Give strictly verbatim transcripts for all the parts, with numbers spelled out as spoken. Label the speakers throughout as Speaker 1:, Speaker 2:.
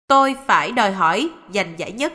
Speaker 1: Tôi phải đòi hỏi giành giải nhất.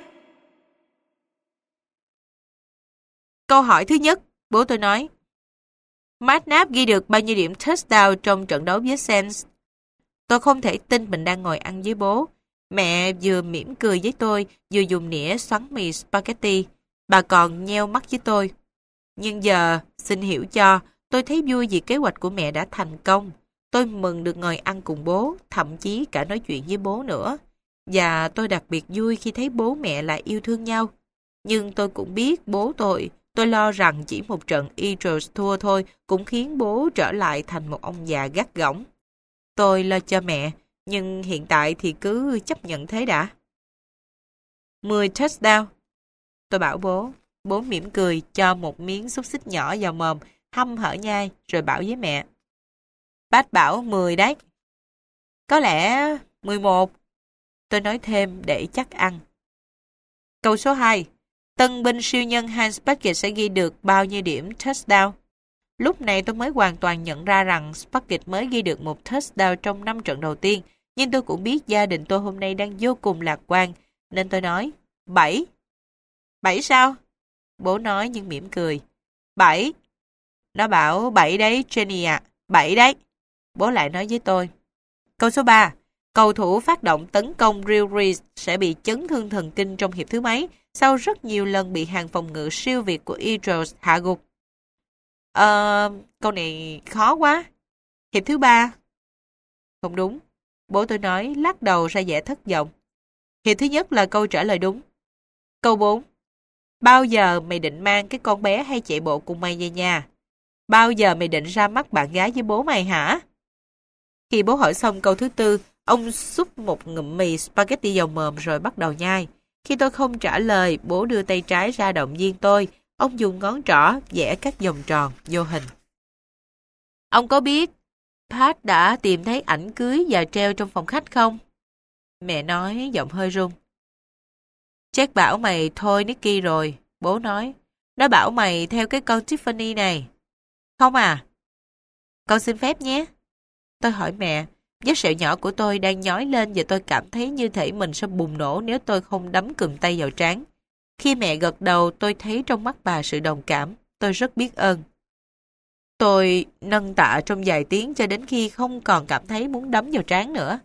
Speaker 1: Câu hỏi thứ nhất, bố tôi nói. McNabb ghi được bao nhiêu điểm touchdown trong trận đấu với Saints? Tôi không thể tin mình đang ngồi ăn với bố. Mẹ vừa mỉm cười với tôi, vừa dùng nĩa xoắn mì spaghetti. Bà còn nheo mắt với tôi. Nhưng giờ, xin hiểu cho, tôi thấy vui vì kế hoạch của mẹ đã thành công. Tôi mừng được ngồi ăn cùng bố, thậm chí cả nói chuyện với bố nữa. Và tôi đặc biệt vui khi thấy bố mẹ lại yêu thương nhau. Nhưng tôi cũng biết bố tôi, tôi lo rằng chỉ một trận Eagles thua thôi cũng khiến bố trở lại thành một ông già gắt gỏng. Tôi lo cho mẹ, nhưng hiện tại thì cứ chấp nhận thế đã. mười touchdown. Tôi bảo bố. Bố mỉm cười cho một miếng xúc xích nhỏ vào mồm, hăm hở nhai, rồi bảo với mẹ. Bác bảo mười đấy. Có lẽ mười một. Tôi nói thêm để chắc ăn. Câu số hai. Tân binh siêu nhân Hans Sparket sẽ ghi được bao nhiêu điểm touchdown? Lúc này tôi mới hoàn toàn nhận ra rằng Sparket mới ghi được một touchdown trong năm trận đầu tiên, nhưng tôi cũng biết gia đình tôi hôm nay đang vô cùng lạc quan, nên tôi nói, bảy. Bảy sao? Bố nói nhưng mỉm cười. Bảy. Nó bảo bảy đấy, Jenny ạ. Bảy đấy. Bố lại nói với tôi. Câu số ba. Cầu thủ phát động tấn công Drew Brees sẽ bị chấn thương thần kinh trong hiệp thứ mấy sau rất nhiều lần bị hàng phòng ngự siêu việt của Eagles hạ gục. Ờ, câu này khó quá. Hiệp thứ ba. Không đúng. Bố tôi nói lắc đầu ra vẻ thất vọng. Hiệp thứ nhất là câu trả lời đúng. Câu bốn. Bao giờ mày định mang cái con bé hay chạy bộ cùng mày về nhà? Bao giờ mày định ra mắt bạn gái với bố mày hả? Khi bố hỏi xong câu thứ tư, ông xúc một ngụm mì spaghetti vào mồm rồi bắt đầu nhai. Khi tôi không trả lời, bố đưa tay trái ra động viên tôi. Ông dùng ngón trỏ vẽ các vòng tròn vô hình. Ông có biết Pat đã tìm thấy ảnh cưới và treo trong phòng khách không? Mẹ nói giọng hơi run. Jack bảo mày thôi Nicky rồi, bố nói. Nó bảo mày theo cái con Tiffany này. Không à? Con xin phép nhé. Tôi hỏi mẹ, vết sẹo nhỏ của tôi đang nhói lên và tôi cảm thấy như thể mình sẽ bùng nổ nếu tôi không đấm cùm tay vào trán. Khi mẹ gật đầu, tôi thấy trong mắt bà sự đồng cảm. Tôi rất biết ơn. Tôi nâng tạ trong vài tiếng cho đến khi không còn cảm thấy muốn đấm vào trán nữa.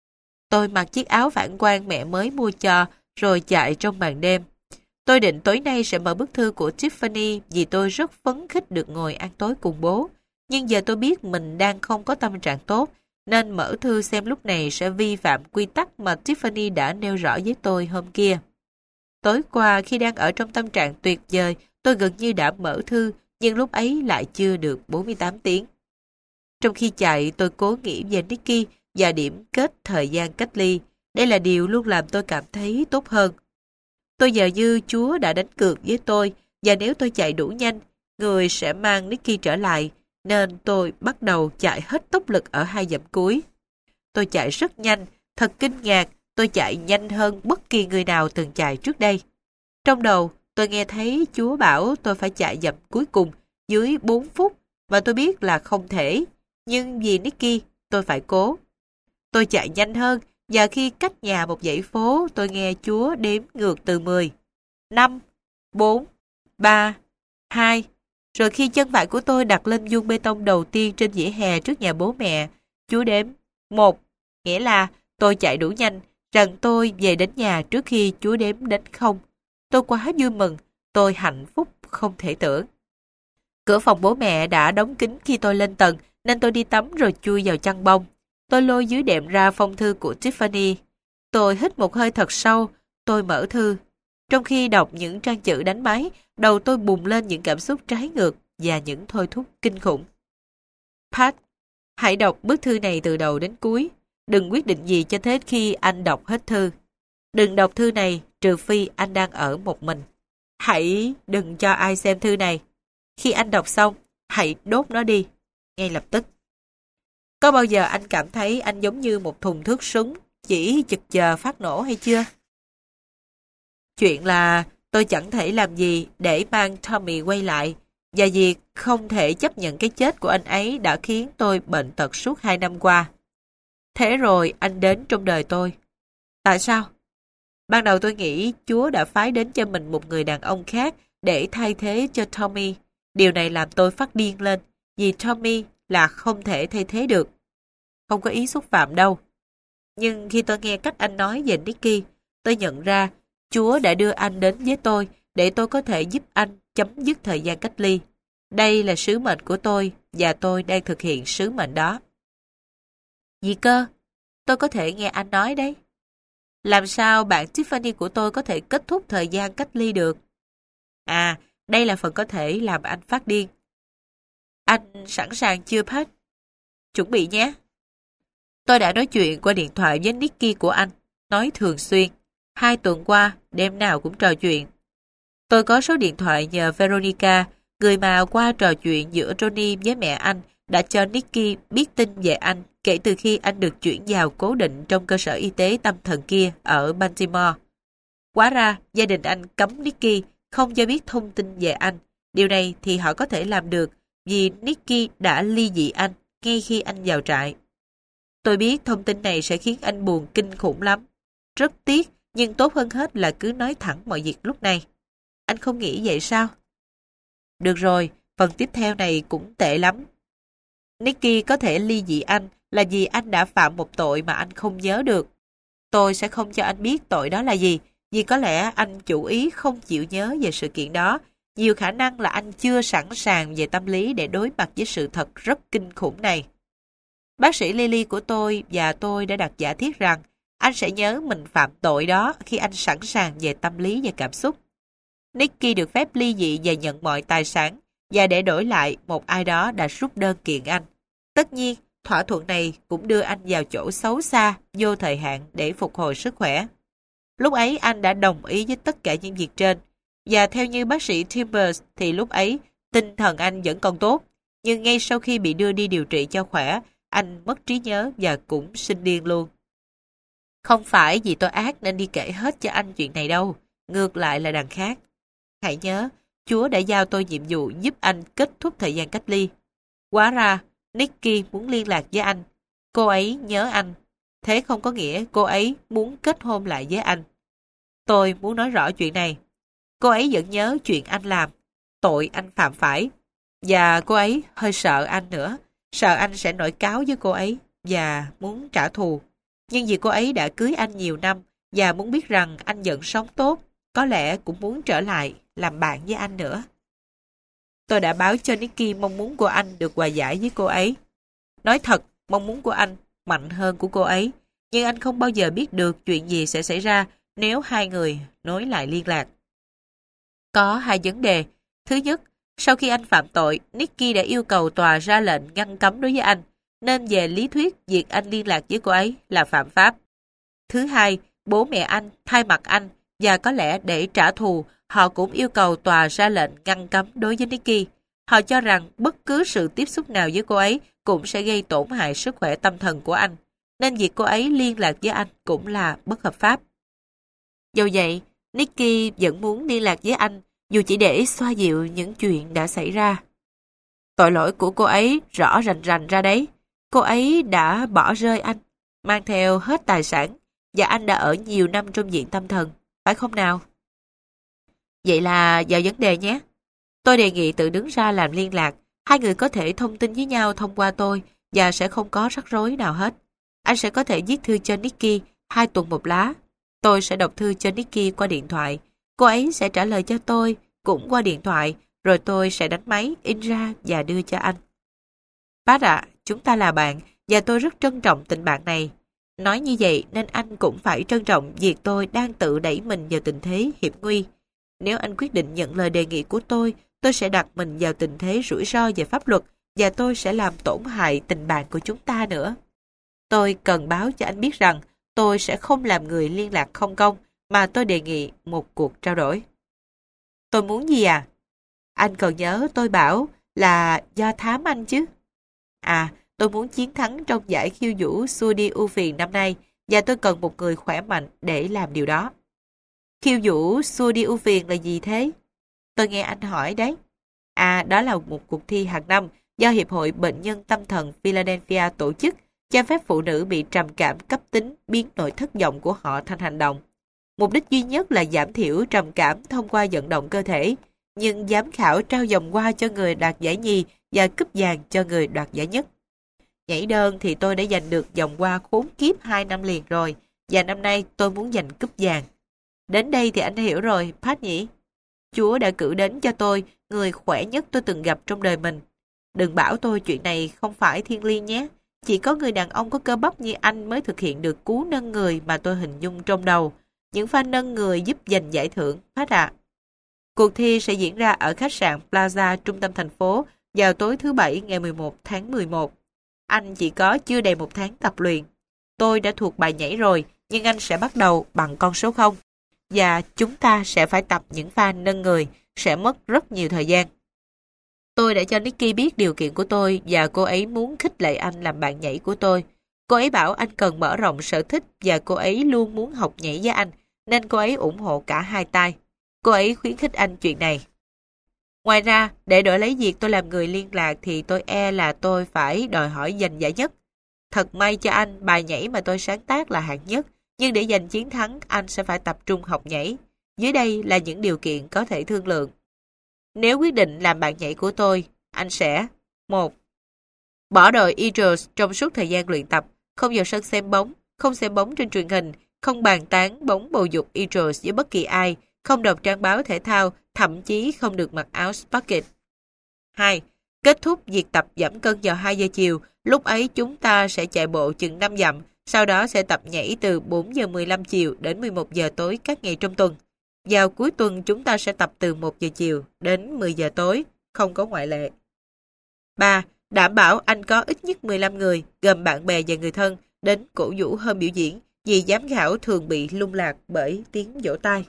Speaker 1: Tôi mặc chiếc áo phản quang mẹ mới mua cho, rồi chạy trong màn đêm. Tôi định tối nay sẽ mở bức thư của Tiffany vì tôi rất phấn khích được ngồi ăn tối cùng bố. Nhưng giờ tôi biết mình đang không có tâm trạng tốt, nên mở thư xem lúc này sẽ vi phạm quy tắc mà Tiffany đã nêu rõ với tôi hôm kia. Tối qua khi đang ở trong tâm trạng tuyệt vời, tôi gần như đã mở thư, nhưng lúc ấy lại chưa được bốn mươi tám tiếng. Trong khi chạy, tôi cố nghĩ về Nicky và điểm kết thời gian cách ly. Đây là điều luôn làm tôi cảm thấy tốt hơn. Tôi giờ như Chúa đã đánh cược với tôi, và nếu tôi chạy đủ nhanh, người sẽ mang Nicky trở lại, nên tôi bắt đầu chạy hết tốc lực ở hai dặm cuối. Tôi chạy rất nhanh, thật kinh ngạc, tôi chạy nhanh hơn bất kỳ người nào từng chạy trước đây. Trong đầu, tôi nghe thấy Chúa bảo tôi phải chạy dặm cuối cùng dưới bốn phút, và tôi biết là không thể, nhưng vì Nicky, tôi phải cố. Tôi chạy nhanh hơn, và khi cách nhà một dãy phố, tôi nghe Chúa đếm ngược từ mười, năm, bốn, ba, hai. Rồi khi chân phải của tôi đặt lên vuông bê tông đầu tiên trên vỉa hè trước nhà bố mẹ, Chúa đếm một, nghĩa là tôi chạy đủ nhanh, rằng tôi về đến nhà trước khi Chúa đếm đến không. Tôi quá vui mừng, tôi hạnh phúc không thể tưởng. Cửa phòng bố mẹ đã đóng kín khi tôi lên tầng, nên tôi đi tắm rồi chui vào chăn bông. Tôi lôi dưới đệm ra phong thư của Tiffany. Tôi hít một hơi thật sâu, tôi mở thư. Trong khi đọc những trang chữ đánh máy, đầu tôi bùng lên những cảm xúc trái ngược và những thôi thúc kinh khủng. Pat, hãy đọc bức thư này từ đầu đến cuối. Đừng quyết định gì cho tới khi anh đọc hết thư. Đừng đọc thư này trừ phi anh đang ở một mình. Hãy đừng cho ai xem thư này. Khi anh đọc xong, hãy đốt nó đi, ngay lập tức. Có bao giờ anh cảm thấy anh giống như một thùng thuốc súng chỉ chực chờ phát nổ hay chưa? Chuyện là tôi chẳng thể làm gì để mang Tommy quay lại, và việc không thể chấp nhận cái chết của anh ấy đã khiến tôi bệnh tật suốt hai năm qua. Thế rồi anh đến trong đời tôi. Tại sao? Ban đầu tôi nghĩ Chúa đã phái đến cho mình một người đàn ông khác để thay thế cho Tommy. Điều này làm tôi phát điên lên, vì Tommy là không thể thay thế được. Không có ý xúc phạm đâu. Nhưng khi tôi nghe cách anh nói về Nicky, tôi nhận ra Chúa đã đưa anh đến với tôi để tôi có thể giúp anh chấm dứt thời gian cách ly. Đây là sứ mệnh của tôi và tôi đang thực hiện sứ mệnh đó. Gì cơ? Tôi có thể nghe anh nói đấy. Làm sao bạn Tiffany của tôi có thể kết thúc thời gian cách ly được? À, đây là phần có thể làm anh phát điên. Anh sẵn sàng chưa Pat? Chuẩn bị nhé. Tôi đã nói chuyện qua điện thoại với Nicky của anh, nói thường xuyên. Hai tuần qua, đêm nào cũng trò chuyện. Tôi có số điện thoại nhờ Veronica, người mà qua trò chuyện giữa Johnny với mẹ anh đã cho Nicky biết tin về anh kể từ khi anh được chuyển vào cố định trong cơ sở y tế tâm thần kia ở Baltimore. Hóa ra, gia đình anh cấm Nicky không cho biết thông tin về anh. Điều này thì họ có thể làm được vì Nicky đã ly dị anh ngay khi anh vào trại. Tôi biết thông tin này sẽ khiến anh buồn kinh khủng lắm. Rất tiếc, nhưng tốt hơn hết là cứ nói thẳng mọi việc lúc này. Anh không nghĩ vậy sao? Được rồi, phần tiếp theo này cũng tệ lắm. Nicky có thể ly dị anh là vì anh đã phạm một tội mà anh không nhớ được. Tôi sẽ không cho anh biết tội đó là gì, vì có lẽ anh chủ ý không chịu nhớ về sự kiện đó. Nhiều khả năng là anh chưa sẵn sàng về tâm lý để đối mặt với sự thật rất kinh khủng này. Bác sĩ Lily của tôi và tôi đã đặt giả thiết rằng anh sẽ nhớ mình phạm tội đó khi anh sẵn sàng về tâm lý và cảm xúc. Nicky được phép ly dị và nhận mọi tài sản, và để đổi lại một ai đó đã rút đơn kiện anh. Tất nhiên, thỏa thuận này cũng đưa anh vào chỗ xấu xa, vô thời hạn để phục hồi sức khỏe. Lúc ấy anh đã đồng ý với tất cả những việc trên, và theo như bác sĩ Timbers thì lúc ấy tinh thần anh vẫn còn tốt, nhưng ngay sau khi bị đưa đi điều trị cho khỏe, anh mất trí nhớ và cũng sinh điên luôn. Không phải vì tôi ác nên đi kể hết cho anh chuyện này đâu, ngược lại là đằng khác. Hãy nhớ, Chúa đã giao tôi nhiệm vụ giúp anh kết thúc thời gian cách ly. Hóa ra, Nicky muốn liên lạc với anh. Cô ấy nhớ anh. Thế không có nghĩa cô ấy muốn kết hôn lại với anh. Tôi muốn nói rõ chuyện này. Cô ấy vẫn nhớ chuyện anh làm, tội anh phạm phải. Và cô ấy hơi sợ anh nữa. Sợ anh sẽ nổi cáo với cô ấy và muốn trả thù. Nhưng vì cô ấy đã cưới anh nhiều năm và muốn biết rằng anh vẫn sống tốt, có lẽ cũng muốn trở lại làm bạn với anh nữa. Tôi đã báo cho Nicky mong muốn của anh được hòa giải với cô ấy. Nói thật, mong muốn của anh mạnh hơn của cô ấy, nhưng anh không bao giờ biết được chuyện gì sẽ xảy ra nếu hai người nối lại liên lạc. Có hai vấn đề. Thứ nhất, sau khi anh phạm tội, Nicky đã yêu cầu tòa ra lệnh ngăn cấm đối với anh, nên về lý thuyết việc anh liên lạc với cô ấy là phạm pháp. Thứ hai, bố mẹ anh thay mặt anh và có lẽ để trả thù, họ cũng yêu cầu tòa ra lệnh ngăn cấm đối với Nicky. Họ cho rằng bất cứ sự tiếp xúc nào với cô ấy cũng sẽ gây tổn hại sức khỏe tâm thần của anh, nên việc cô ấy liên lạc với anh cũng là bất hợp pháp. Dù vậy, Nicky vẫn muốn liên lạc với anh, dù chỉ để xoa dịu những chuyện đã xảy ra. Tội lỗi của cô ấy rõ rành rành ra đấy. Cô ấy đã bỏ rơi anh, mang theo hết tài sản, và anh đã ở nhiều năm trong viện tâm thần, phải không nào? Vậy là vào vấn đề nhé. Tôi đề nghị tự đứng ra làm liên lạc. Hai người có thể thông tin với nhau thông qua tôi và sẽ không có rắc rối nào hết. Anh sẽ có thể viết thư cho Nicky hai tuần một lá. Tôi sẽ đọc thư cho Nicky qua điện thoại. Cô ấy sẽ trả lời cho tôi cũng qua điện thoại, rồi tôi sẽ đánh máy, in ra và đưa cho anh. Bác ạ, chúng ta là bạn và tôi rất trân trọng tình bạn này. Nói như vậy nên anh cũng phải trân trọng việc tôi đang tự đẩy mình vào tình thế hiểm nguy. Nếu anh quyết định nhận lời đề nghị của tôi, tôi sẽ đặt mình vào tình thế rủi ro về pháp luật và tôi sẽ làm tổn hại tình bạn của chúng ta nữa. Tôi cần báo cho anh biết rằng tôi sẽ không làm người liên lạc không công, mà tôi đề nghị một cuộc trao đổi. Tôi muốn gì à? Anh còn nhớ tôi bảo là do thám anh chứ? À, tôi muốn chiến thắng trong giải khiêu vũ xua đi ưu phiền năm nay và tôi cần một người khỏe mạnh để làm điều đó. Khiêu vũ xua đi ưu phiền là gì thế? Tôi nghe anh hỏi đấy. À, đó là một cuộc thi hàng năm do Hiệp hội Bệnh nhân Tâm thần Philadelphia tổ chức cho phép phụ nữ bị trầm cảm cấp tính biến nỗi thất vọng của họ thành hành động. Mục đích duy nhất là giảm thiểu trầm cảm thông qua vận động cơ thể, nhưng giám khảo trao vòng hoa cho người đoạt giải nhì và cúp vàng cho người đoạt giải nhất. Nhảy đơn thì tôi đã giành được vòng hoa khốn kiếp hai năm liền rồi, và năm nay tôi muốn giành cúp vàng. Đến đây thì anh hiểu rồi, Pat nhỉ? Chúa đã cử đến cho tôi người khỏe nhất tôi từng gặp trong đời mình. Đừng bảo tôi chuyện này không phải thiêng liêng nhé. Chỉ có người đàn ông có cơ bắp như anh mới thực hiện được cú nâng người mà tôi hình dung trong đầu. Những pha nâng người giúp giành giải thưởng, Pat ạ. Cuộc thi sẽ diễn ra ở khách sạn Plaza trung tâm thành phố vào tối thứ Bảy ngày mười một tháng mười một. Anh chỉ có chưa đầy một tháng tập luyện. Tôi đã thuộc bài nhảy rồi, nhưng anh sẽ bắt đầu bằng con số không. Và chúng ta sẽ phải tập những pha nâng người, sẽ mất rất nhiều thời gian. Tôi đã cho Nikki biết điều kiện của tôi và cô ấy muốn khích lệ anh làm bạn nhảy của tôi. Cô ấy bảo anh cần mở rộng sở thích và cô ấy luôn muốn học nhảy với anh, nên cô ấy ủng hộ cả hai tay. Cô ấy khuyến khích anh chuyện này. Ngoài ra, để đổi lấy việc tôi làm người liên lạc thì tôi e là tôi phải đòi hỏi giành giải nhất. Thật may cho anh, bài nhảy mà tôi sáng tác là hạng nhất, nhưng để giành chiến thắng, anh sẽ phải tập trung học nhảy. Dưới đây là những điều kiện có thể thương lượng. Nếu quyết định làm bạn nhảy của tôi, anh sẽ một. Bỏ đội Eagles trong suốt thời gian luyện tập, không vào sân xem bóng, không xem bóng trên truyền hình, không bàn tán bóng bầu dục Eagles với bất kỳ ai, không đọc trang báo thể thao, thậm chí không được mặc áo Sparket. hai. Kết thúc việc tập giảm cân vào hai giờ chiều, lúc ấy chúng ta sẽ chạy bộ chừng năm dặm, sau đó sẽ tập nhảy từ bốn giờ mười lăm chiều đến mười một giờ tối các ngày trong tuần. Vào cuối tuần chúng ta sẽ tập từ một giờ chiều đến mười giờ tối, không có ngoại lệ. ba. Đảm bảo anh có ít nhất mười lăm người, gồm bạn bè và người thân, đến cổ vũ hôm biểu diễn, vì giám khảo thường bị lung lạc bởi tiếng vỗ tay.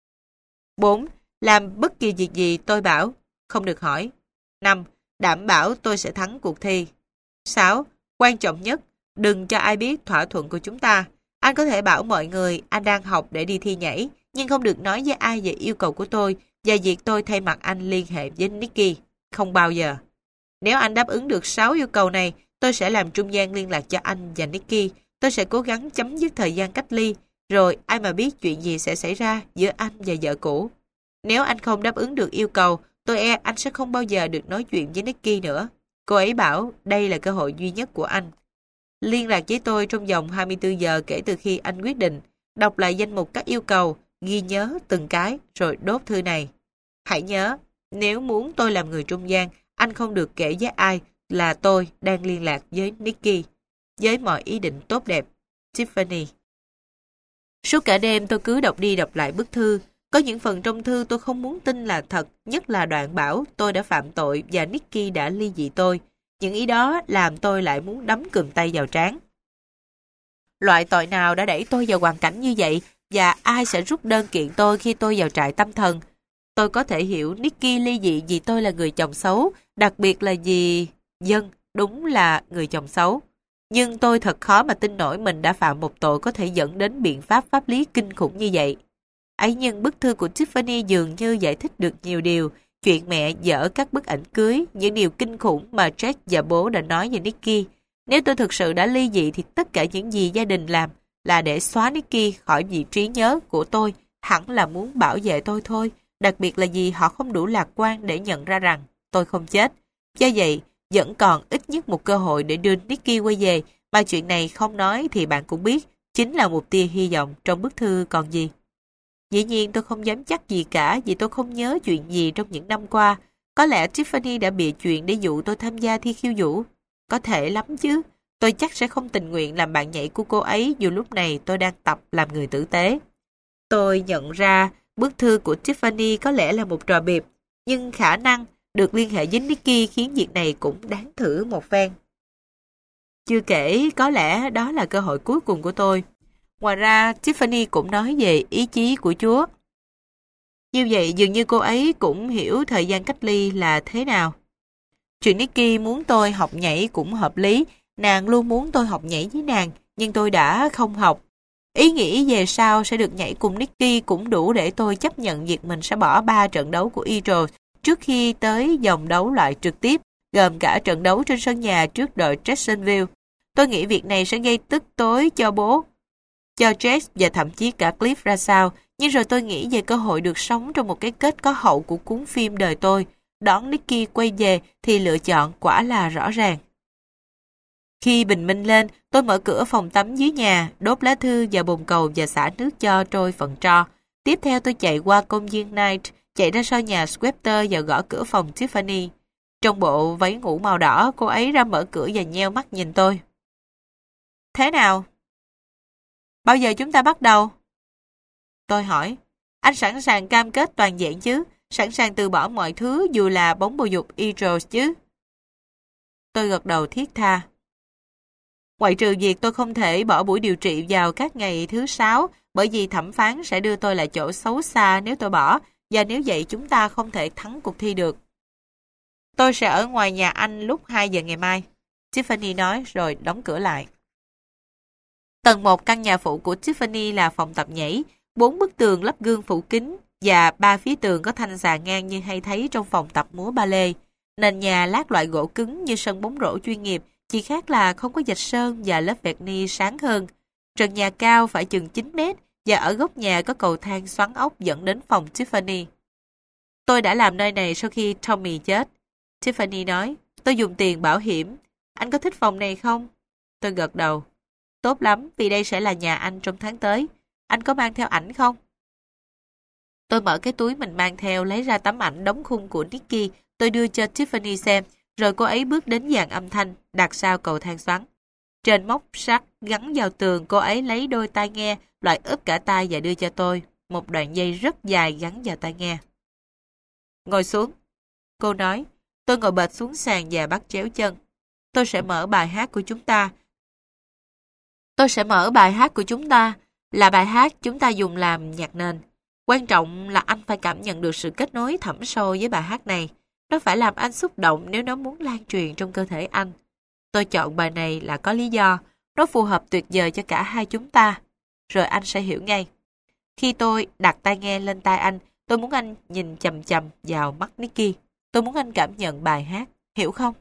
Speaker 1: bốn. Làm bất kỳ việc gì tôi bảo, không được hỏi. năm. Đảm bảo tôi sẽ thắng cuộc thi. sáu. Quan trọng nhất, đừng cho ai biết thỏa thuận của chúng ta. Anh có thể bảo mọi người anh đang học để đi thi nhảy, nhưng không được nói với ai về yêu cầu của tôi và việc tôi thay mặt anh liên hệ với Nikki. Không bao giờ. Nếu anh đáp ứng được sáu yêu cầu này, tôi sẽ làm trung gian liên lạc cho anh và Nikki. Tôi sẽ cố gắng chấm dứt thời gian cách ly, rồi ai mà biết chuyện gì sẽ xảy ra giữa anh và vợ cũ. Nếu anh không đáp ứng được yêu cầu, tôi e anh sẽ không bao giờ được nói chuyện với Nikki nữa. Cô ấy bảo đây là cơ hội duy nhất của anh. Liên lạc với tôi trong vòng hai mươi tư giờ kể từ khi anh quyết định. Đọc lại danh mục các yêu cầu, ghi nhớ từng cái, rồi đốt thư này. Hãy nhớ, nếu muốn tôi làm người trung gian, anh không được kể với ai là tôi đang liên lạc với Nikki. Với mọi ý định tốt đẹp, Tiffany. Suốt cả đêm tôi cứ đọc đi đọc lại bức thư. Có những phần trong thư tôi không muốn tin là thật, nhất là đoạn bảo tôi đã phạm tội và Nikki đã ly dị tôi. Những ý đó làm tôi lại muốn đấm cườm tay vào trán. Loại tội nào đã đẩy tôi vào hoàn cảnh như vậy và ai sẽ rút đơn kiện tôi khi tôi vào trại tâm thần? Tôi có thể hiểu Nikki ly dị vì tôi là người chồng xấu, đặc biệt là vì... Dân, đúng là người chồng xấu. Nhưng tôi thật khó mà tin nổi mình đã phạm một tội có thể dẫn đến biện pháp pháp lý kinh khủng như vậy. Ấy nhưng bức thư của Tiffany dường như giải thích được nhiều điều. Chuyện mẹ dở các bức ảnh cưới, những điều kinh khủng mà Jack và bố đã nói về Nikki. Nếu tôi thực sự đã ly dị thì tất cả những gì gia đình làm là để xóa Nikki khỏi vị trí nhớ của tôi, hẳn là muốn bảo vệ tôi thôi. Đặc biệt là vì họ không đủ lạc quan để nhận ra rằng tôi không chết. Do vậy, vẫn còn ít nhất một cơ hội để đưa Nikki quay về, mà chuyện này không nói thì bạn cũng biết, chính là một tia hy vọng trong bức thư còn gì. Dĩ nhiên tôi không dám chắc gì cả vì tôi không nhớ chuyện gì trong những năm qua. Có lẽ Tiffany đã bịa chuyện để dụ tôi tham gia thi khiêu vũ. Có thể lắm chứ. Tôi chắc sẽ không tình nguyện làm bạn nhảy của cô ấy dù lúc này tôi đang tập làm người tử tế. Tôi nhận ra bức thư của Tiffany có lẽ là một trò biệp, nhưng khả năng được liên hệ với Nikki khiến việc này cũng đáng thử một phen. Chưa kể, có lẽ đó là cơ hội cuối cùng của tôi. Ngoài ra, Tiffany cũng nói về ý chí của Chúa. Như vậy, dường như cô ấy cũng hiểu thời gian cách ly là thế nào. Chuyện Nikki muốn tôi học nhảy cũng hợp lý. Nàng luôn muốn tôi học nhảy với nàng, nhưng tôi đã không học. Ý nghĩ về sau sẽ được nhảy cùng Nikki cũng đủ để tôi chấp nhận việc mình sẽ bỏ ba trận đấu của Eagles trước khi tới vòng đấu loại trực tiếp, gồm cả trận đấu trên sân nhà trước đội Jacksonville. Tôi nghĩ việc này sẽ gây tức tối cho bố, cho Jess và thậm chí cả Cliff ra sao, nhưng rồi tôi nghĩ về cơ hội được sống trong một cái kết có hậu của cuốn phim đời tôi. Đón Nicky quay về thì lựa chọn quả là rõ ràng. Khi bình minh lên, tôi mở cửa phòng tắm dưới nhà, đốt lá thư và bồn cầu và xả nước cho trôi phần tro. Tiếp theo tôi chạy qua công viên Knight, chạy ra sau nhà Sweater và gõ cửa phòng Tiffany. Trong bộ váy ngủ màu đỏ, cô ấy ra mở cửa và nheo mắt nhìn tôi. Thế nào? Bao giờ chúng ta bắt đầu? Tôi hỏi. Anh sẵn sàng cam kết toàn diện chứ? Sẵn sàng từ bỏ mọi thứ dù là bóng bầu dục Eagles chứ? Tôi gật đầu thiết tha. Ngoại trừ việc tôi không thể bỏ buổi điều trị vào các ngày thứ sáu, bởi vì thẩm phán sẽ đưa tôi lại chỗ xấu xa nếu tôi bỏ, và nếu vậy chúng ta không thể thắng cuộc thi được. Tôi sẽ ở ngoài nhà anh lúc hai giờ ngày mai, Tiffany nói rồi đóng cửa lại. Tầng một căn nhà phụ của Tiffany là phòng tập nhảy, bốn bức tường lắp gương phủ kính và ba phía tường có thanh sàn ngang như hay thấy trong phòng tập múa ballet. Nền nhà lát loại gỗ cứng như sân bóng rổ chuyên nghiệp, chỉ khác là không có dạch sơn và lớp verni sáng hơn. Trần nhà cao phải chừng chín mét và ở góc nhà có cầu thang xoắn ốc dẫn đến phòng Tiffany. Tôi đã làm nơi này sau khi Tommy chết. Tiffany nói, tôi dùng tiền bảo hiểm. Anh có thích phòng này không? Tôi gật đầu. Tốt lắm, vì đây sẽ là nhà anh trong tháng tới. Anh có mang theo ảnh không? Tôi mở cái túi mình mang theo, lấy ra tấm ảnh đóng khung của Nicky. Tôi đưa cho Tiffany xem, rồi cô ấy bước đến dàn âm thanh, đặt sau cầu thang xoắn. Trên móc sắt gắn vào tường, cô ấy lấy đôi tai nghe, loại ướp cả tai và đưa cho tôi. Một đoạn dây rất dài gắn vào tai nghe. Ngồi xuống. Cô nói, tôi ngồi bệt xuống sàn và bắt chéo chân. Tôi sẽ mở bài hát của chúng ta. Tôi sẽ mở bài hát của chúng ta là bài hát chúng ta dùng làm nhạc nền. Quan trọng là anh phải cảm nhận được sự kết nối thẳm sâu với bài hát này. Nó phải làm anh xúc động nếu nó muốn lan truyền trong cơ thể anh. Tôi chọn bài này là có lý do. Nó phù hợp tuyệt vời cho cả hai chúng ta. Rồi anh sẽ hiểu ngay. Khi tôi đặt tai nghe lên tai anh, tôi muốn anh nhìn chằm chằm vào mắt Nicky. Tôi muốn anh cảm nhận bài hát. Hiểu không?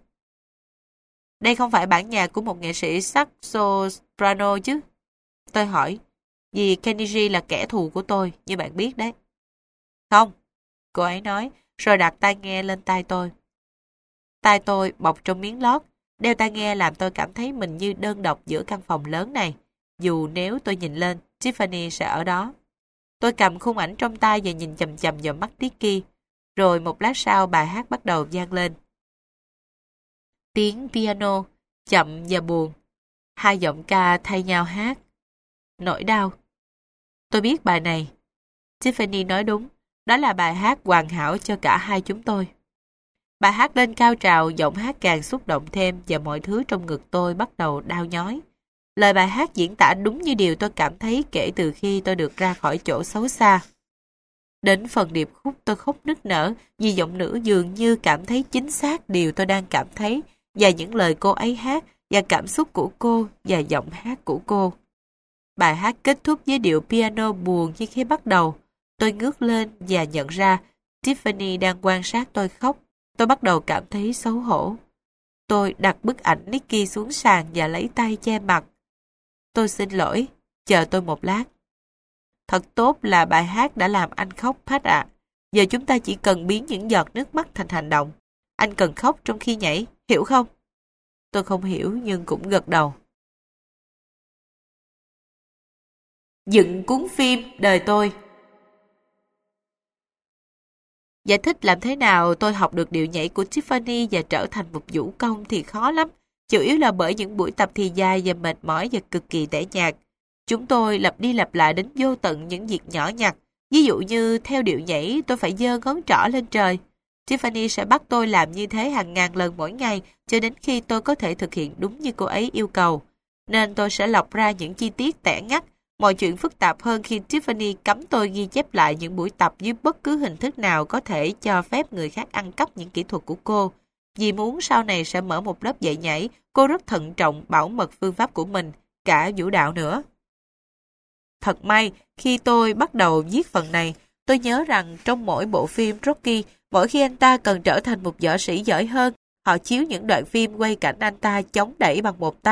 Speaker 1: Đây không phải bản nhạc của một nghệ sĩ saxo soprano chứ? Tôi hỏi. Vì Kenny G là kẻ thù của tôi, như bạn biết đấy. Không, cô ấy nói, rồi đặt tai nghe lên tai tôi. Tai tôi bọc trong miếng lót, đeo tai nghe làm tôi cảm thấy mình như đơn độc giữa căn phòng lớn này. Dù nếu tôi nhìn lên, Tiffany sẽ ở đó. Tôi cầm khung ảnh trong tay và nhìn chằm chằm vào mắt Nicky. Rồi một lát sau bài hát bắt đầu vang lên. Tiếng piano, chậm và buồn. Hai giọng ca thay nhau hát. Nỗi đau. Tôi biết bài này. Tiffany nói đúng. Đó là bài hát hoàn hảo cho cả hai chúng tôi. Bài hát lên cao trào, giọng hát càng xúc động thêm và mọi thứ trong ngực tôi bắt đầu đau nhói. Lời bài hát diễn tả đúng như điều tôi cảm thấy kể từ khi tôi được ra khỏi chỗ xấu xa. Đến phần điệp khúc tôi khóc nức nở vì giọng nữ dường như cảm thấy chính xác điều tôi đang cảm thấy và những lời cô ấy hát và cảm xúc của cô và giọng hát của cô. Bài hát kết thúc với điệu piano buồn như khi bắt đầu. Tôi ngước lên và nhận ra Tiffany đang quan sát tôi khóc. Tôi bắt đầu cảm thấy xấu hổ. Tôi đặt bức ảnh Nicky xuống sàn và lấy tay che mặt. Tôi xin lỗi, chờ tôi một lát. Thật tốt là bài hát đã làm anh khóc, Pat ạ. Giờ chúng ta chỉ cần biến những giọt nước mắt thành hành động. Anh cần khóc trong khi nhảy, hiểu không? Tôi không hiểu nhưng cũng gật đầu. Dựng cuốn phim đời tôi. Giải thích làm thế nào tôi học được điệu nhảy của Tiffany và trở thành một vũ công thì khó lắm. Chủ yếu là bởi những buổi tập thì dài và mệt mỏi và cực kỳ tẻ nhạt. Chúng tôi lặp đi lặp lại đến vô tận những việc nhỏ nhặt. Ví dụ như theo điệu nhảy tôi phải giơ ngón trỏ lên trời. Tiffany sẽ bắt tôi làm như thế hàng ngàn lần mỗi ngày cho đến khi tôi có thể thực hiện đúng như cô ấy yêu cầu. Nên tôi sẽ lọc ra những chi tiết tẻ ngắt. Mọi chuyện phức tạp hơn khi Tiffany cấm tôi ghi chép lại những buổi tập dưới bất cứ hình thức nào có thể cho phép người khác ăn cắp những kỹ thuật của cô. Vì muốn sau này sẽ mở một lớp dạy nhảy, cô rất thận trọng bảo mật phương pháp của mình, cả vũ đạo nữa. Thật may, khi tôi bắt đầu viết phần này, tôi nhớ rằng trong mỗi bộ phim Rocky, mỗi khi anh ta cần trở thành một võ sĩ giỏi hơn, họ chiếu những đoạn phim quay cảnh anh ta chống đẩy bằng một tay,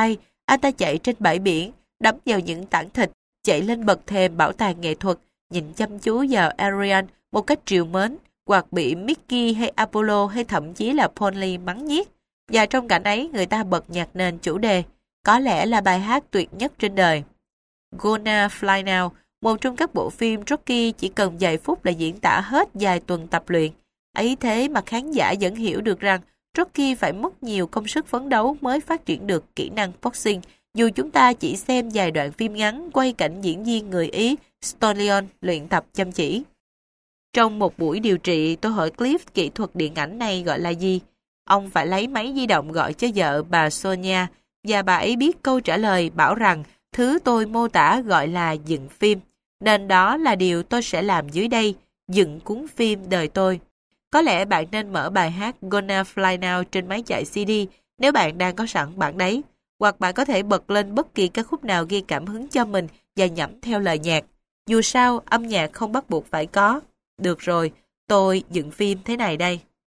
Speaker 1: Anh ta chạy trên bãi biển, đấm vào những tảng thịt, chạy lên bậc thềm bảo tàng nghệ thuật, nhìn chăm chú vào Ariel một cách trìu mến, hoặc bị Mickey hay Apollo hay thậm chí là Polly mắng nhiếc. Và trong cảnh ấy, người ta bật nhạc nền chủ đề, có lẽ là bài hát tuyệt nhất trên đời. Gonna Fly Now, một trong các bộ phim Rocky chỉ cần vài phút là diễn tả hết vài tuần tập luyện. Ấy thế mà khán giả vẫn hiểu được rằng Rocky phải mất nhiều công sức phấn đấu mới phát triển được kỹ năng boxing, dù chúng ta chỉ xem vài đoạn phim ngắn quay cảnh diễn viên người Ý Stallone luyện tập chăm chỉ. Trong một buổi điều trị, tôi hỏi Cliff kỹ thuật điện ảnh này gọi là gì. Ông phải lấy máy di động gọi cho vợ bà Sonia, và bà ấy biết câu trả lời, bảo rằng thứ tôi mô tả gọi là dựng phim. Nên đó là điều tôi sẽ làm dưới đây, dựng cuốn phim đời tôi. Có lẽ bạn nên mở bài hát Gonna Fly Now trên máy chạy xê đê nếu bạn đang có sẵn bản đấy. Hoặc bạn có thể bật lên bất kỳ ca khúc nào gây cảm hứng cho mình và nhẩm theo lời nhạc. Dù sao, âm nhạc không bắt buộc phải có. Được rồi, tôi dựng phim thế này đây.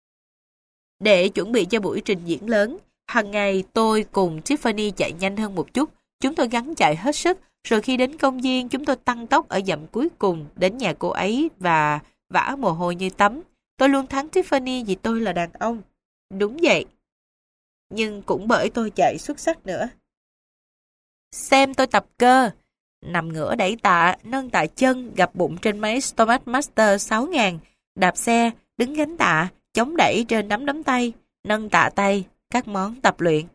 Speaker 1: Để chuẩn bị cho buổi trình diễn lớn, hàng ngày tôi cùng Tiffany chạy nhanh hơn một chút. Chúng tôi gắng chạy hết sức, rồi khi đến công viên chúng tôi tăng tốc ở dặm cuối cùng đến nhà cô ấy và vã mồ hôi như tắm. Tôi luôn thắng Tiffany vì tôi là đàn ông. Đúng vậy. Nhưng cũng bởi tôi chạy xuất sắc nữa. Xem tôi tập cơ. Nằm ngửa đẩy tạ, nâng tạ chân, gập bụng trên máy Stomach Master sáu nghìn, đạp xe, đứng gánh tạ, chống đẩy trên nắm đấm tay, nâng tạ tay, các món tập luyện.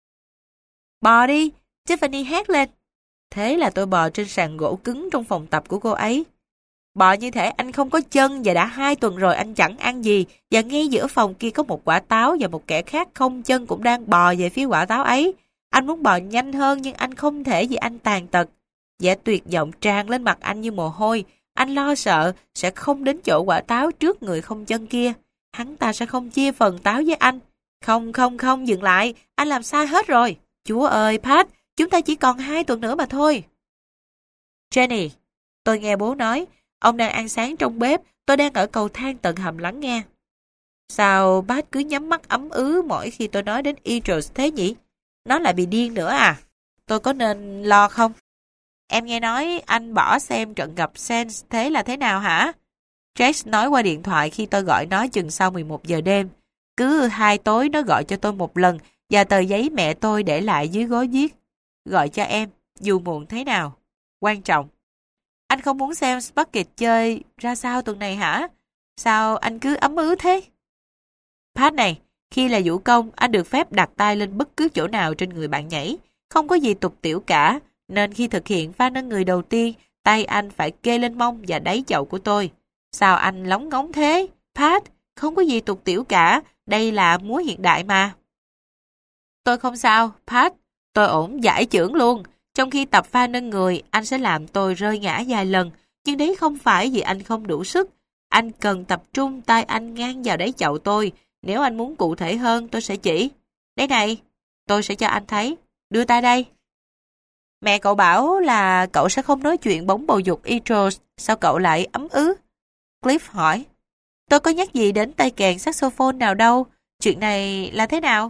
Speaker 1: Bò đi, Tiffany hét lên. Thế là tôi bò trên sàn gỗ cứng trong phòng tập của cô ấy. Bò như thể anh không có chân và đã hai tuần rồi anh chẳng ăn gì, và ngay giữa phòng kia có một quả táo và một kẻ khác không chân cũng đang bò về phía quả táo ấy. Anh muốn bò nhanh hơn nhưng anh không thể vì anh tàn tật. Vẻ tuyệt vọng tràn lên mặt anh như mồ hôi. Anh lo sợ sẽ không đến chỗ quả táo trước người không chân kia. Hắn ta sẽ không chia phần táo với anh. Không, không, không, dừng lại. Anh làm sai hết rồi. Chúa ơi, Pat, chúng ta chỉ còn hai tuần nữa mà thôi. Jenny, tôi nghe bố nói, ông đang ăn sáng trong bếp, tôi đang ở cầu thang tầng hầm lắng nghe. Sao Pat cứ nhắm mắt ấm ứ mỗi khi tôi nói đến Idris thế nhỉ? Nó lại bị điên nữa à? Tôi có nên lo không? Em nghe nói anh bỏ xem trận gặp Saints, thế là thế nào hả? Jess nói qua điện thoại khi tôi gọi nó chừng sau mười một giờ đêm. Cứ hai tối nó gọi cho tôi một lần và tờ giấy mẹ tôi để lại dưới gối viết. Gọi cho em, dù muộn thế nào. Quan trọng. Anh không muốn xem Sparket chơi ra sao tuần này hả? Sao anh cứ ấm ứ thế? Pat này, khi là vũ công, anh được phép đặt tay lên bất cứ chỗ nào trên người bạn nhảy. Không có gì tục tiểu cả. Nên khi thực hiện pha nâng người đầu tiên, tay anh phải kê lên mông và đáy chậu của tôi. Sao anh lóng ngóng thế? Pat, không có gì tục tiểu cả, đây là múa hiện đại mà. Tôi không sao, Pat, tôi ổn giải chưởng luôn. Trong khi tập pha nâng người, anh sẽ làm tôi rơi ngã vài lần, nhưng đấy không phải vì anh không đủ sức. Anh cần tập trung tay anh ngang vào đáy chậu tôi. Nếu anh muốn cụ thể hơn, tôi sẽ chỉ. Đây này, tôi sẽ cho anh thấy. Đưa tay đây. Mẹ cậu bảo là cậu sẽ không nói chuyện bóng bầu dục Idris, sao cậu lại ấm ứ? Cliff hỏi. Tôi có nhắc gì đến tay kèn saxophone nào đâu, chuyện này là thế nào?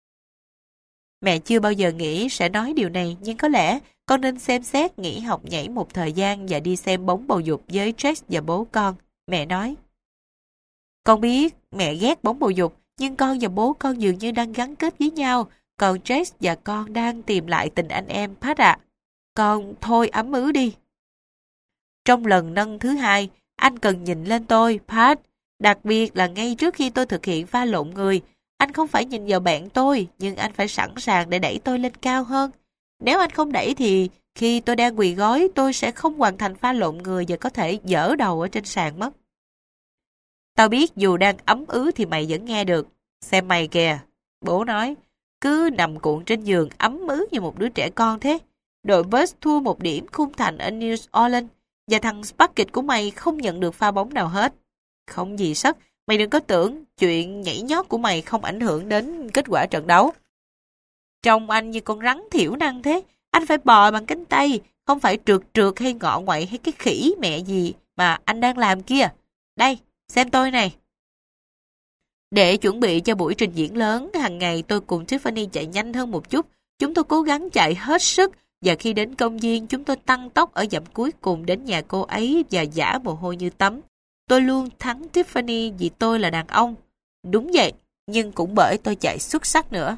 Speaker 1: Mẹ chưa bao giờ nghĩ sẽ nói điều này, nhưng có lẽ con nên xem xét nghỉ học nhảy một thời gian và đi xem bóng bầu dục với Jess và bố con. Mẹ nói. Con biết mẹ ghét bóng bầu dục, nhưng con và bố con dường như đang gắn kết với nhau. Còn Jess và con đang tìm lại tình anh em, Pat ạ. Con thôi ấm ứ đi. Trong lần nâng thứ hai, anh cần nhìn lên tôi, Pat. Đặc biệt là ngay trước khi tôi thực hiện pha lộn người. Anh không phải nhìn vào bạn tôi, nhưng anh phải sẵn sàng để đẩy tôi lên cao hơn. Nếu anh không đẩy thì khi tôi đang quỳ gối, tôi sẽ không hoàn thành pha lộn người và có thể dở đầu ở trên sàn mất. Tao biết dù đang ấm ứ thì mày vẫn nghe được. Xem mày kìa, bố nói. Cứ nằm cuộn trên giường ấm ứ như một đứa trẻ con thế. Đội Bucks thua một điểm khung thành ở New Orleans và thằng Sparket của mày không nhận được pha bóng nào hết. Không gì sất, mày đừng có tưởng chuyện nhảy nhót của mày không ảnh hưởng đến kết quả trận đấu. Trông anh như con rắn thiểu năng thế. Anh phải bò bằng cánh tay, không phải trượt trượt hay ngọ ngoậy hay cái khỉ mẹ gì mà anh đang làm kia. Đây, xem tôi này. Để chuẩn bị cho buổi trình diễn lớn, hàng ngày tôi cùng Tiffany chạy nhanh hơn một chút. chúng tôi cố gắng chạy hết sức, và khi đến công viên chúng tôi tăng tốc ở dặm cuối cùng đến nhà cô ấy và giả mồ hôi như tắm. Tôi luôn thắng Tiffany vì tôi là đàn ông. Đúng vậy, nhưng cũng bởi tôi chạy xuất sắc nữa.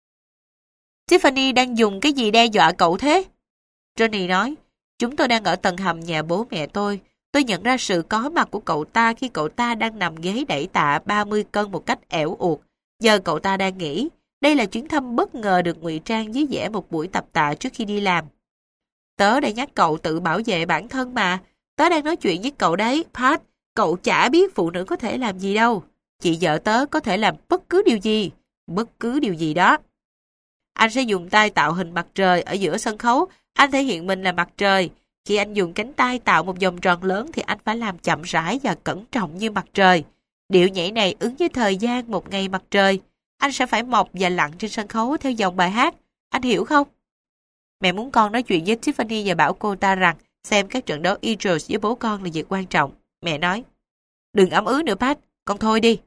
Speaker 1: Tiffany đang dùng cái gì đe dọa cậu thế? Johnny nói, chúng tôi đang ở tầng hầm nhà bố mẹ tôi. Tôi nhận ra sự có mặt của cậu ta khi cậu ta đang nằm ghế đẩy tạ ba mươi cân một cách ẻo uột. Giờ cậu ta đang nghĩ, đây là chuyến thăm bất ngờ được ngụy trang dưới vẻ một buổi tập tạ trước khi đi làm. Tớ đã nhắc cậu tự bảo vệ bản thân mà. Tớ đang nói chuyện với cậu đấy, Pat. Cậu chả biết phụ nữ có thể làm gì đâu. Chị vợ tớ có thể làm bất cứ điều gì. Bất cứ điều gì đó. Anh sẽ dùng tay tạo hình mặt trời ở giữa sân khấu. Anh thể hiện mình là mặt trời. Khi anh dùng cánh tay tạo một vòng tròn lớn thì anh phải làm chậm rãi và cẩn trọng như mặt trời. Điệu nhảy này ứng với thời gian một ngày mặt trời. Anh sẽ phải mọc và lặn trên sân khấu theo dòng bài hát. Anh hiểu không? Mẹ muốn con nói chuyện với Tiffany và bảo cô ta rằng xem các trận đấu Eagles với bố con là việc quan trọng. Mẹ nói, đừng ấm ứ nữa Pat, con thôi đi.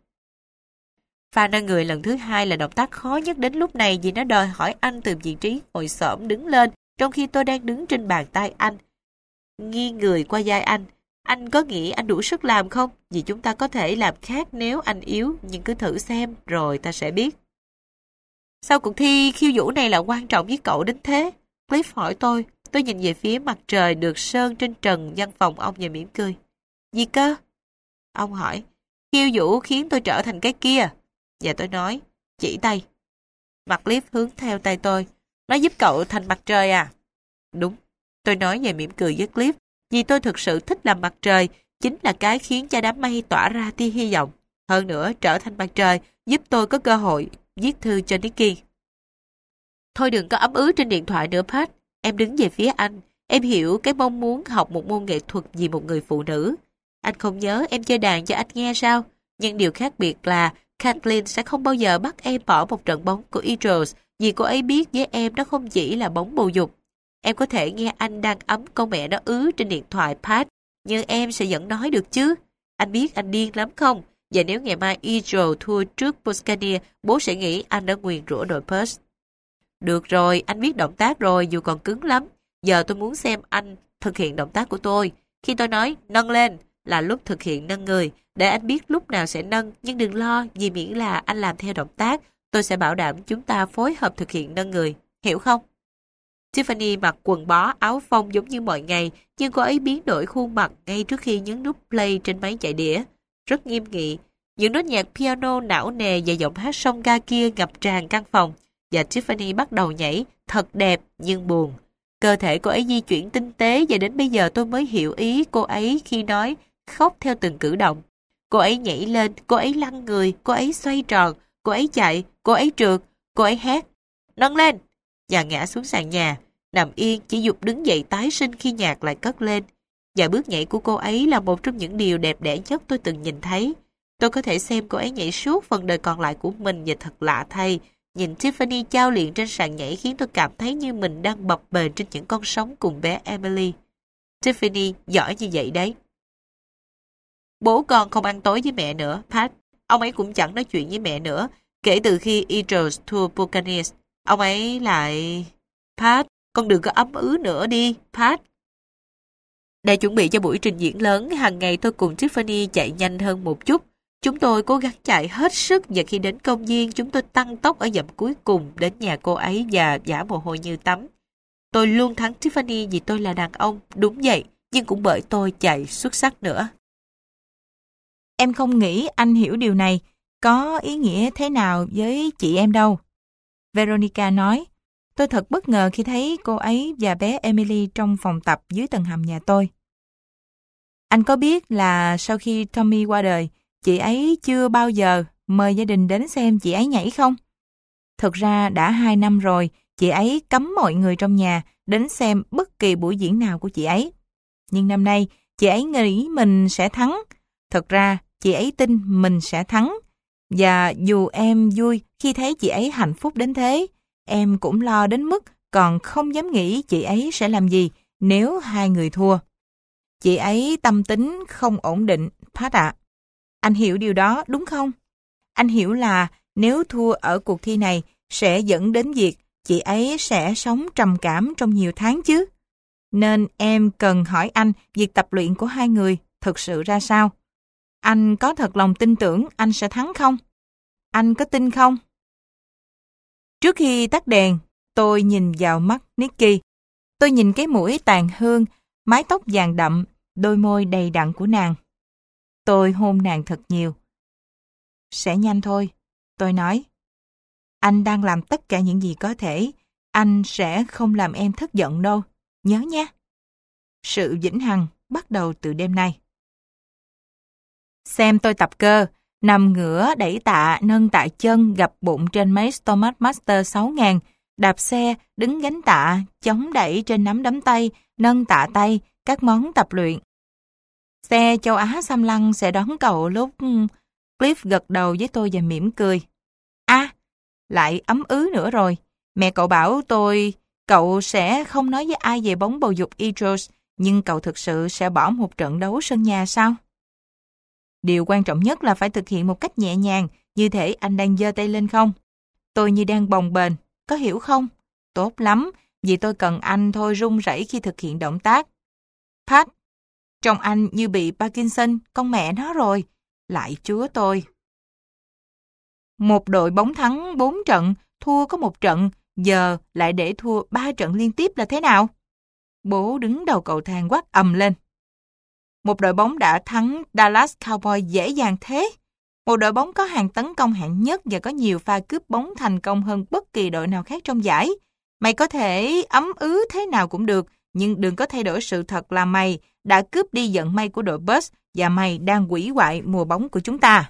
Speaker 1: Pha nâng người lần thứ hai là động tác khó nhất đến lúc này vì nó đòi hỏi anh từ vị trí ngồi xổm đứng lên trong khi tôi đang đứng trên bàn tay anh. Nghiêng người qua vai anh. Anh có nghĩ anh đủ sức làm không? Vì chúng ta có thể làm khác nếu anh yếu, nhưng cứ thử xem rồi ta sẽ biết. Sao cuộc thi khiêu vũ này là quan trọng với cậu đến thế? Cliff hỏi tôi. Tôi nhìn về phía mặt trời được sơn trên trần văn phòng ông và mỉm cười. Gì cơ? Ông hỏi. Khiêu vũ khiến tôi trở thành cái kia. Và tôi nói, chỉ tay. Mặt Cliff hướng theo tay tôi. Nó giúp cậu thành mặt trời à? Đúng. Tôi nói và mỉm cười với Cliff. Vì tôi thực sự thích làm mặt trời, chính là cái khiến cho đám mây tỏa ra tia hy vọng. Hơn nữa, trở thành mặt trời giúp tôi có cơ hội viết thư cho Nicky. Thôi đừng có ấm ứ trên điện thoại nữa Pat. Em đứng về phía anh. Em hiểu cái mong muốn học một môn nghệ thuật vì một người phụ nữ. Anh không nhớ em chơi đàn cho anh nghe sao? Nhưng điều khác biệt là Kathleen sẽ không bao giờ bắt em bỏ một trận bóng của Eagles vì cô ấy biết với em nó không chỉ là bóng bầu dục. Em có thể nghe anh đang ấm con mẹ nó ứ trên điện thoại Pat, nhưng em sẽ vẫn nói được chứ. Anh biết anh điên lắm không? Và nếu ngày mai Eagles thua trước Boscania, bố sẽ nghĩ anh đã nguyền rủa đội Perth. Được rồi, anh biết động tác rồi dù còn cứng lắm. Giờ tôi muốn xem anh thực hiện động tác của tôi. Khi tôi nói nâng lên là lúc thực hiện nâng người, để anh biết lúc nào sẽ nâng, nhưng đừng lo vì miễn là anh làm theo động tác, tôi sẽ bảo đảm chúng ta phối hợp thực hiện nâng người. Hiểu không? Tiffany mặc quần bó áo phông giống như mọi ngày, nhưng cô ấy biến đổi khuôn mặt ngay trước khi nhấn nút play trên máy chạy đĩa. Rất nghiêm nghị, những nốt nhạc piano não nề và giọng hát song ca kia ngập tràn căn phòng, và Tiffany bắt đầu nhảy, thật đẹp nhưng buồn. Cơ thể cô ấy di chuyển tinh tế và đến bây giờ tôi mới hiểu ý cô ấy khi nói khóc theo từng cử động. Cô ấy nhảy lên, cô ấy lăn người, cô ấy xoay tròn, cô ấy chạy, cô ấy trượt, cô ấy hét. Nâng lên! Và ngã xuống sàn nhà, nằm yên chỉ dục đứng dậy tái sinh khi nhạc lại cất lên. Và bước nhảy của cô ấy là một trong những điều đẹp đẽ nhất tôi từng nhìn thấy. Tôi có thể xem cô ấy nhảy suốt phần đời còn lại của mình và thật lạ thay. Nhìn Tiffany chao luyện trên sàn nhảy khiến tôi cảm thấy như mình đang bập bềnh trên những con sóng cùng bé Emily. Tiffany giỏi như vậy đấy. Bố con không ăn tối với mẹ nữa, Pat. Ông ấy cũng chẳng nói chuyện với mẹ nữa. Kể từ khi Eagles thua Buccaneers, ông ấy lại... Pat, con đừng có ấm ứ nữa đi, Pat. Để chuẩn bị cho buổi trình diễn lớn, hàng ngày tôi cùng Tiffany chạy nhanh hơn một chút. Chúng tôi cố gắng chạy hết sức và khi đến công viên, chúng tôi tăng tốc ở dặm cuối cùng đến nhà cô ấy và giả mồ hôi như tắm. Tôi luôn thắng Tiffany vì tôi là đàn ông, đúng vậy, nhưng cũng bởi tôi chạy xuất sắc nữa.
Speaker 2: Em không nghĩ anh hiểu điều này có ý nghĩa thế nào với chị em đâu. Veronica nói, tôi thật bất ngờ khi thấy cô ấy và bé Emily trong phòng tập dưới tầng hầm nhà tôi. Anh có biết là sau khi Tommy qua đời, chị ấy chưa bao giờ mời gia đình đến xem chị ấy nhảy không? Thực ra đã hai năm rồi, chị ấy cấm mọi người trong nhà đến xem bất kỳ buổi diễn nào của chị ấy. Nhưng năm nay, chị ấy nghĩ mình sẽ thắng. Thật ra, chị ấy tin mình sẽ thắng. Và dù em vui khi thấy chị ấy hạnh phúc đến thế, em cũng lo đến mức còn không dám nghĩ chị ấy sẽ làm gì nếu hai người thua. Chị ấy tâm tính không ổn định, Pat ạ. Anh hiểu điều đó đúng không? Anh hiểu là nếu thua ở cuộc thi này sẽ dẫn đến việc chị ấy sẽ sống trầm cảm trong nhiều tháng chứ. Nên em cần hỏi anh việc tập luyện của hai người thực sự ra sao. Anh có thật lòng tin tưởng anh sẽ thắng không? Anh có tin không? Trước khi tắt đèn, tôi nhìn vào mắt Nikki. Tôi nhìn cái mũi tàn hương, mái tóc vàng đậm, đôi môi đầy đặn của nàng. Tôi hôn nàng thật nhiều. Sẽ nhanh thôi, tôi nói. Anh đang làm tất cả những gì có thể. Anh sẽ không làm em thất vọng đâu. Nhớ nha. Sự vĩnh hằng bắt đầu từ đêm nay. Xem tôi tập cơ, nằm ngửa đẩy tạ, nâng tạ chân, gập bụng trên máy Stomach Master sáu nghìn, đạp xe, đứng gánh tạ, chống đẩy trên nắm đấm tay, nâng tạ tay, các món tập luyện. Xe châu Á xăm lăng sẽ đón cậu lúc... Cliff gật đầu với tôi và mỉm cười. À, lại ấm ứ nữa rồi. Mẹ cậu bảo tôi, cậu sẽ không nói với ai về bóng bầu dục Eagles, nhưng cậu thực sự sẽ bỏ một trận đấu sân nhà sao? Điều quan trọng nhất là phải thực hiện một cách nhẹ nhàng, như thể anh đang giơ tay lên không. Tôi như đang bồng bềnh, có hiểu không? Tốt lắm, vì tôi cần anh thôi run rẩy khi thực hiện động tác. Pat, trông anh như bị Parkinson, con mẹ nó rồi. Lại chúa tôi. Một đội bóng thắng bốn trận, thua có một trận, giờ lại để thua ba trận liên tiếp là thế nào? Bố đứng đầu cầu thang quát ầm lên. Một đội bóng đã thắng Dallas Cowboys dễ dàng thế. Một đội bóng có hàng tấn công hạng nhất và có nhiều pha cướp bóng thành công hơn bất kỳ đội nào khác trong giải. Mày có thể ấm ứ thế nào cũng được, nhưng đừng có thay đổi sự thật là mày đã cướp đi vận may của đội Bucks và mày đang hủy hoại mùa bóng của chúng ta.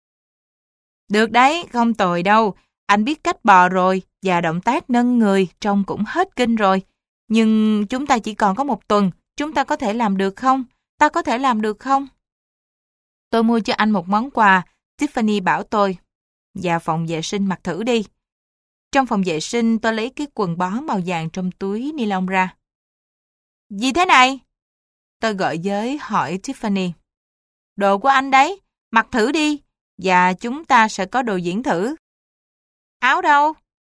Speaker 2: Được đấy, không tồi đâu. Anh biết cách bò rồi và động tác nâng người trông cũng hết kinh rồi. Nhưng chúng ta chỉ còn có một tuần, chúng ta có thể làm được không? Ta có thể làm được không? Tôi mua cho anh một món quà, Tiffany bảo tôi. Vào phòng vệ sinh mặc thử đi. Trong phòng vệ sinh tôi lấy cái quần bó màu vàng trong túi ni lông ra. Gì thế này? Tôi gọi với hỏi Tiffany. Đồ của anh đấy, mặc thử đi, và chúng ta sẽ có đồ diễn thử. Áo đâu?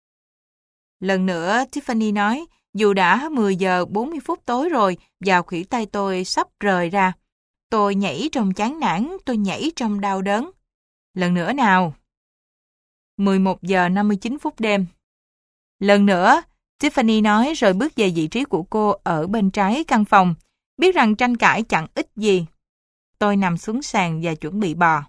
Speaker 2: Lần nữa Tiffany nói, dù đã mười giờ bốn mươi phút tối rồi và khuỷu tay tôi sắp rời ra. Tôi nhảy trong chán nản, tôi nhảy trong đau đớn. Lần nữa nào. mười một giờ năm mươi chín phút đêm. Lần nữa, Tiffany nói rồi bước về vị trí của cô ở bên trái căn phòng, biết rằng tranh cãi chẳng ích gì. Tôi nằm xuống sàn và chuẩn bị bò.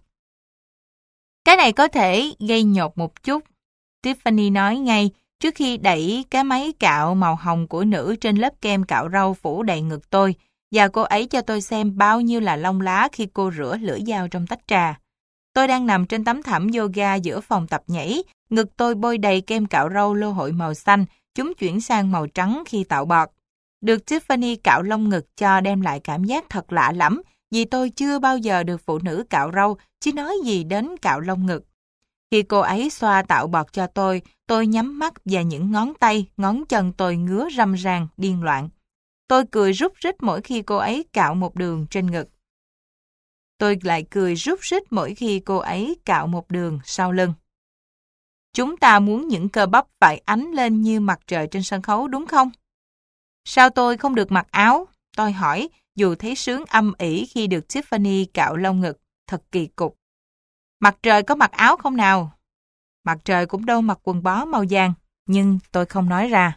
Speaker 2: Cái này có thể gây nhột một chút, Tiffany nói ngay trước khi đẩy cái máy cạo màu hồng của nữ trên lớp kem cạo râu phủ đầy ngực tôi, và cô ấy cho tôi xem bao nhiêu là lông lá khi cô rửa lưỡi dao trong tách trà. Tôi đang nằm trên tấm thảm yoga giữa phòng tập nhảy, ngực tôi bôi đầy kem cạo râu lô hội màu xanh, chúng chuyển sang màu trắng khi tạo bọt. Được Tiffany cạo lông ngực cho đem lại cảm giác thật lạ lẫm, vì tôi chưa bao giờ được phụ nữ cạo râu, chứ nói gì đến cạo lông ngực. Khi cô ấy xoa tạo bọt cho tôi, tôi nhắm mắt và những ngón tay, ngón chân tôi ngứa râm ran, điên loạn. Tôi cười rúc rít mỗi khi cô ấy cạo một đường trên ngực. Tôi lại cười rúc rít mỗi khi cô ấy cạo một đường sau lưng. Chúng ta muốn những cơ bắp phải ánh lên như mặt trời trên sân khấu đúng không? Sao tôi không được mặc áo? Tôi hỏi, dù thấy sướng âm ỉ khi được Tiffany cạo lông ngực, thật kỳ cục. Mặt trời có mặc áo không nào? Mặt trời cũng đâu mặc quần bó màu vàng, nhưng tôi không nói ra.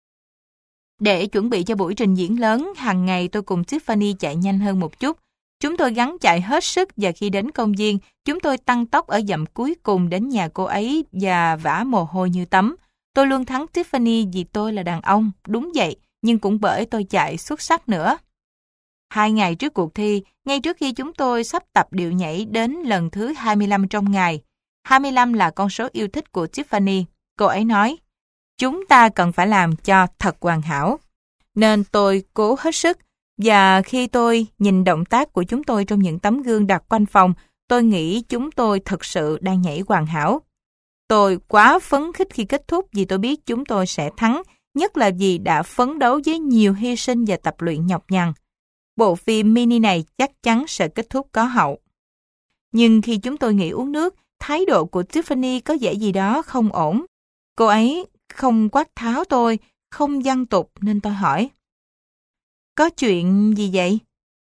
Speaker 2: Để chuẩn bị cho buổi trình diễn lớn, hàng ngày tôi cùng Tiffany chạy nhanh hơn một chút. Chúng tôi gắng chạy hết sức và khi đến công viên, chúng tôi tăng tốc ở dặm cuối cùng đến nhà cô ấy và vã mồ hôi như tắm. Tôi luôn thắng Tiffany vì tôi là đàn ông, đúng vậy, nhưng cũng bởi tôi chạy xuất sắc nữa. Hai ngày trước cuộc thi, ngay trước khi chúng tôi sắp tập điệu nhảy đến lần thứ hai mươi lăm trong ngày. hai mươi lăm là con số yêu thích của Tiffany. Cô ấy nói, chúng ta cần phải làm cho thật hoàn hảo. Nên tôi cố hết sức. Và khi tôi nhìn động tác của chúng tôi trong những tấm gương đặt quanh phòng, tôi nghĩ chúng tôi thực sự đang nhảy hoàn hảo. Tôi quá phấn khích khi kết thúc vì tôi biết chúng tôi sẽ thắng, nhất là vì đã phấn đấu với nhiều hy sinh và tập luyện nhọc nhằn. Bộ phim mini này chắc chắn sẽ kết thúc có hậu. Nhưng khi chúng tôi nghỉ uống nước, thái độ của Tiffany có vẻ gì đó không ổn. Cô ấy không quát tháo tôi, không văng tục nên tôi hỏi. Có chuyện gì vậy?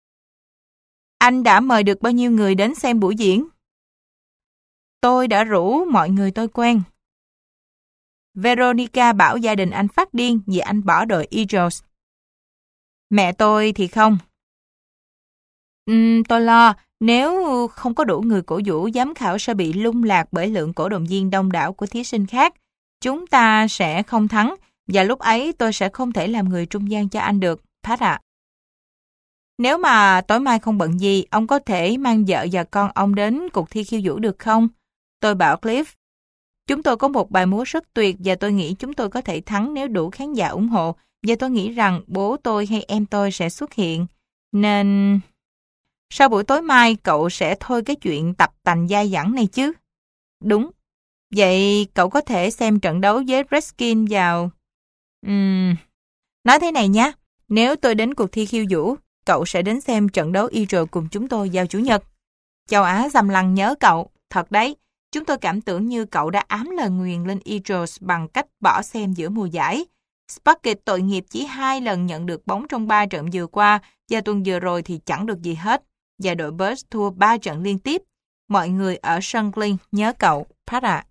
Speaker 2: Anh đã mời được bao nhiêu người đến xem buổi diễn? Tôi đã rủ mọi người tôi quen. Veronica bảo gia đình anh phát điên vì anh bỏ đội Eagles. Mẹ tôi thì không. Uhm, tôi lo nếu không có đủ người cổ vũ, giám khảo sẽ bị lung lạc bởi lượng cổ động viên đông đảo của thí sinh khác. Chúng ta sẽ không thắng và lúc ấy tôi sẽ không thể làm người trung gian cho anh được, Pat ạ. Nếu mà tối mai không bận gì, ông có thể mang vợ và con ông đến cuộc thi khiêu vũ được không? Tôi bảo Cliff. Chúng tôi có một bài múa rất tuyệt và tôi nghĩ chúng tôi có thể thắng nếu đủ khán giả ủng hộ. Và tôi nghĩ rằng bố tôi hay em tôi sẽ xuất hiện. Nên... Sau buổi tối mai, cậu sẽ thôi cái chuyện tập tành dai dẳng này chứ? Đúng. Vậy cậu có thể xem trận đấu với Redskins vào... Uhm... Nói thế này nhé. Nếu tôi đến cuộc thi khiêu vũ, cậu sẽ đến xem trận đấu Eagles cùng chúng tôi vào Chủ nhật. Châu Á dầm lằng nhớ cậu. Thật đấy. Chúng tôi cảm tưởng như cậu đã ám lời nguyền lên Eagles bằng cách bỏ xem giữa mùa giải. Spuckett tội nghiệp chỉ hai lần nhận được bóng trong ba trận vừa qua và tuần vừa rồi thì chẳng được gì hết. Và đội Bears thua ba trận liên tiếp. Mọi người ở Shanklin nhớ cậu, Pat ạ.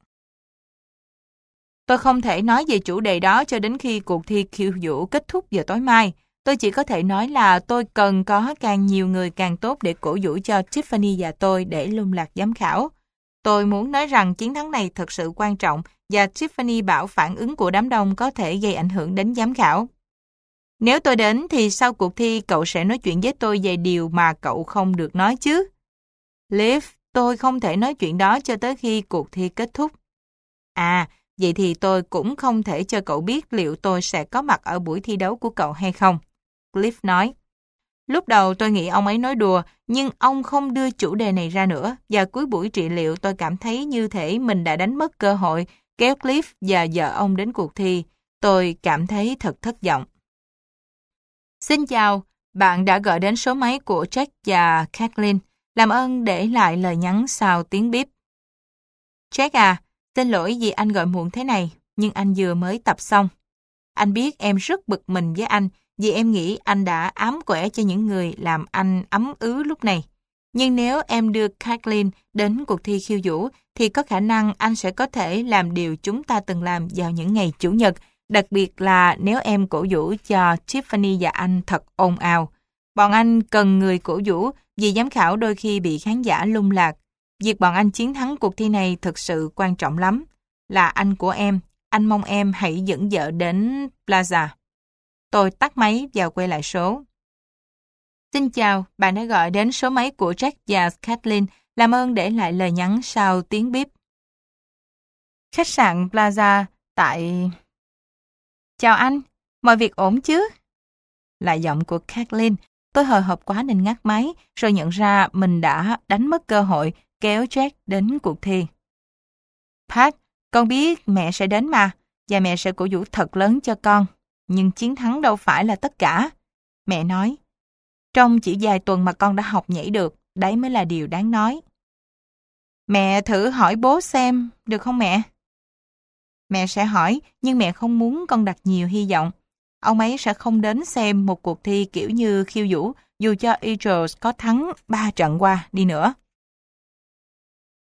Speaker 2: Tôi không thể nói về chủ đề đó cho đến khi cuộc thi khiêu vũ kết thúc vào tối mai. Tôi chỉ có thể nói là tôi cần có càng nhiều người càng tốt để cổ vũ cho Tiffany và tôi để lung lạc giám khảo. Tôi muốn nói rằng chiến thắng này thật sự quan trọng và Tiffany bảo phản ứng của đám đông có thể gây ảnh hưởng đến giám khảo. Nếu tôi đến thì sau cuộc thi cậu sẽ nói chuyện với tôi về điều mà cậu không được nói chứ? Liv, tôi không thể nói chuyện đó cho tới khi cuộc thi kết thúc. À, vậy thì tôi cũng không thể cho cậu biết liệu tôi sẽ có mặt ở buổi thi đấu của cậu hay không. Cliff nói. Lúc đầu tôi nghĩ ông ấy nói đùa, nhưng ông không đưa chủ đề này ra nữa, và cuối buổi trị liệu tôi cảm thấy như thể mình đã đánh mất cơ hội kéo Cliff và vợ ông đến cuộc thi. Tôi cảm thấy thật thất vọng. Xin chào, bạn đã gọi đến số máy của Jack và Kathleen. Làm ơn để lại lời nhắn sau tiếng bíp. Jack à, xin lỗi vì anh gọi muộn thế này, nhưng anh vừa mới tập xong. Anh biết em rất bực mình với anh, vì em nghĩ anh đã ám quẻ cho những người làm anh ấm ứ lúc này. Nhưng nếu em đưa Kathleen đến cuộc thi khiêu vũ, thì có khả năng anh sẽ có thể làm điều chúng ta từng làm vào những ngày Chủ nhật, đặc biệt là nếu em cổ vũ cho Tiffany và anh thật ồn ào. Bọn anh cần người cổ vũ vì giám khảo đôi khi bị khán giả lung lạc. Việc bọn anh chiến thắng cuộc thi này thực sự quan trọng lắm. Là anh của em, anh mong em hãy dẫn vợ đến Plaza. Tôi tắt máy và quay lại số. Xin chào, bạn đã gọi đến số máy của Jack và Kathleen. Làm ơn để lại lời nhắn sau tiếng bíp. Khách sạn Plaza tại... Chào anh, mọi việc ổn chứ? Là giọng của Kathleen. Tôi hồi hộp quá nên ngắt máy, rồi nhận ra mình đã đánh mất cơ hội kéo Jack đến cuộc thi. Pat, con biết mẹ sẽ đến mà, và mẹ sẽ cổ vũ thật lớn cho con. Nhưng chiến thắng đâu phải là tất cả. Mẹ nói, trong chỉ vài tuần mà con đã học nhảy được, đấy mới là điều đáng nói. Mẹ thử hỏi bố xem, được không mẹ? Mẹ sẽ hỏi, nhưng mẹ không muốn con đặt nhiều hy vọng. Ông ấy sẽ không đến xem một cuộc thi kiểu như khiêu vũ, dù cho Eagles có thắng ba trận qua đi nữa.